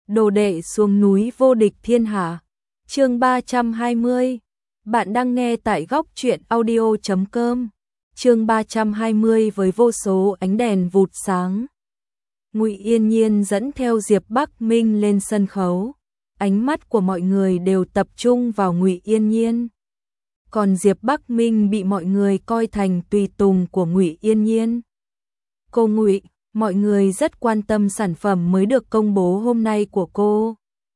đồ đệ xuống núi vô địch thiên hạ. Chương 320. Bạn đang nghe tại góc truyện audio.com. Chương 320 với vô số ánh đèn vụt sáng. Ngụy Yên Nhiên dẫn theo Diệp Bắc Minh lên sân khấu. Ánh mắt của mọi người đều tập trung vào Ngụy Yên Nhiên. Còn Diệp Bắc Minh bị mọi người coi thành tùy tùng của Ngụy Yên Nhiên. Cô Ngụy, mọi người rất quan tâm sản phẩm mới được công bố hôm nay của cô.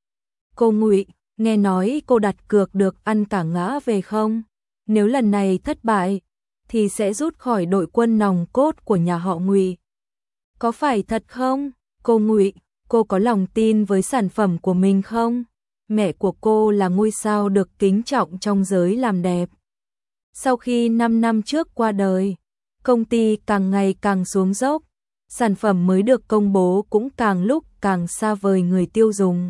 Cô Ngụy, nghe nói cô đặt cược được ăn cả ngã về không? Nếu lần này thất bại, thì sẽ rút khỏi đội quân nòng cốt của nhà họ Ngụy. Có phải thật không? Cô Ngụy, cô có lòng tin với sản phẩm của mình không? Mẹ của cô là ngôi sao được kính trọng trong giới làm đẹp. Sau khi 5 năm trước qua đời, công ty càng ngày càng xuống dốc, sản phẩm mới được công bố cũng càng lúc càng xa vời người tiêu dùng.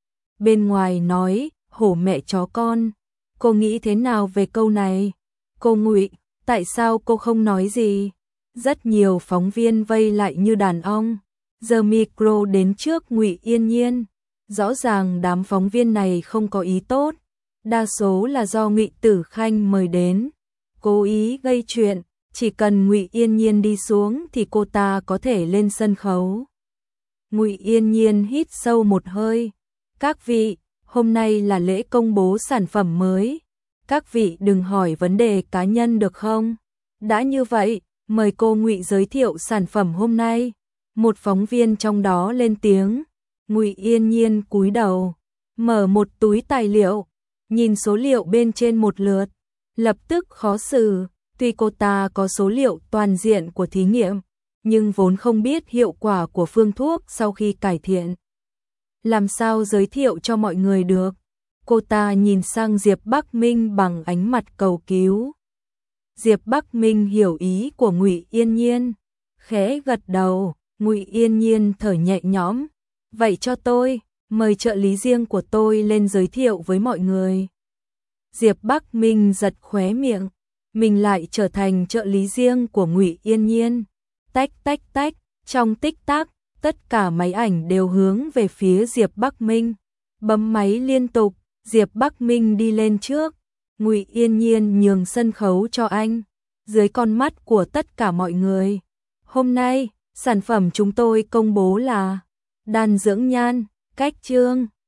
Bên ngoài nói, hổ mẹ chó con, cô nghĩ thế nào về câu này? Cô Ngụy, tại sao cô không nói gì? Rất nhiều phóng viên vây lại như đàn ong, giơ micro đến trước Ngụy Yên Nhiên. Rõ ràng đám phóng viên này không có ý tốt, đa số là do Ngụy Tử Khanh mời đến, cố ý gây chuyện, chỉ cần Ngụy Yên Nhiên đi xuống thì cô ta có thể lên sân khấu. Ngụy Yên Nhiên hít sâu một hơi, các vị, hôm nay là lễ công bố sản phẩm mới, các vị đừng hỏi vấn đề cá nhân được không? Đã như vậy, mời cô Ngụy giới thiệu sản phẩm hôm nay. Một phóng viên trong đó lên tiếng. Ngụy Yên Nhiên cúi đầu, mở một túi tài liệu, nhìn số liệu bên trên một lượt, lập tức khó xử. Tuy cô ta có số liệu toàn diện của thí nghiệm, nhưng vốn không biết hiệu quả của phương thuốc sau khi cải thiện. Làm sao giới thiệu cho mọi người được? Cô ta nhìn sang Diệp Bắc Minh bằng ánh mặt cầu cứu. Diệp Bắc Minh hiểu ý của Ngụy Yên Nhiên, khẽ gật đầu. Ngụy Yên Nhiên thở nhẹ nhõm. Vậy cho tôi, mời trợ lý riêng của tôi lên giới thiệu với mọi người. Diệp Bắc Minh giật khóe miệng, mình lại trở thành trợ lý riêng của Ngụy Yên Nhiên. Tách tách tách, trong tích tắc, tất cả máy ảnh đều hướng về phía Diệp Bắc Minh. Bấm máy liên tục, Diệp Bắc Minh đi lên trước, Ngụy Yên Nhiên nhường sân khấu cho anh, dưới con mắt của tất cả mọi người. Hôm nay, sản phẩm chúng tôi công bố là đan dưỡng nhan, cách chương.